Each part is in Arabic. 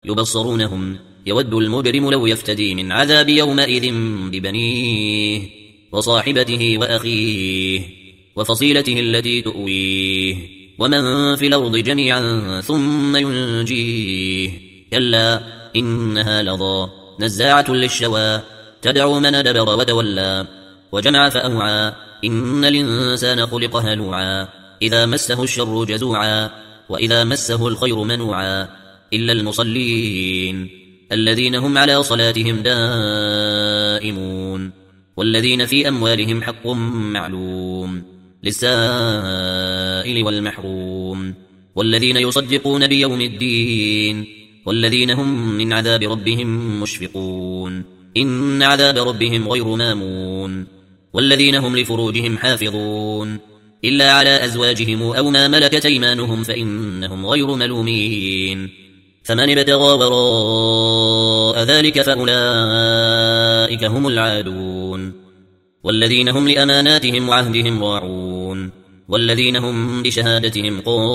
يبصرونهم يود المجرم لو يفتدي من عذاب يومئذ ببنيه وصاحبته وأخيه وفصيلته التي تؤويه ومن في الأرض جميعا ثم ينجيه كلا إنها لظى نزاعة للشوى تدعو من أدبر وتولى وجمع فأوعى إن الإنسان خلق هلوعا إذا مسه الشر جزوعا وإذا مسه الخير منوعا إلا المصلين الذين هم على صلاتهم دائمون والذين في أموالهم حق معلوم للسائل والمحروم والذين يصدقون بيوم الدين والذين هم من عذاب ربهم مشفقون إن عذاب ربهم غير مامون والذين هم لفروجهم حافظون إلا على أزواجهم أو ما ملكت أيمانهم فإنهم غير ملومين فمن ابتغى وراء ذلك فأولئك هم العادون والذين هم لأماناتهم وعهدهم راعون والذين هم بشهادتهم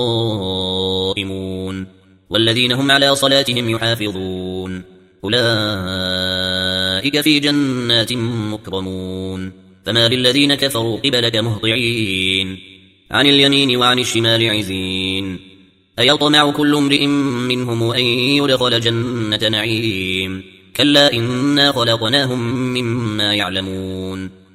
قائمون والذين هم على صلاتهم يحافظون أولئك في جنات مكرمون فما للذين كفروا قبلك مهطعين عن اليمين وعن الشمال عزين أيطمع كل امرئ منهم أن يدخل جنة نعيم كلا إنا خلقناهم مما يعلمون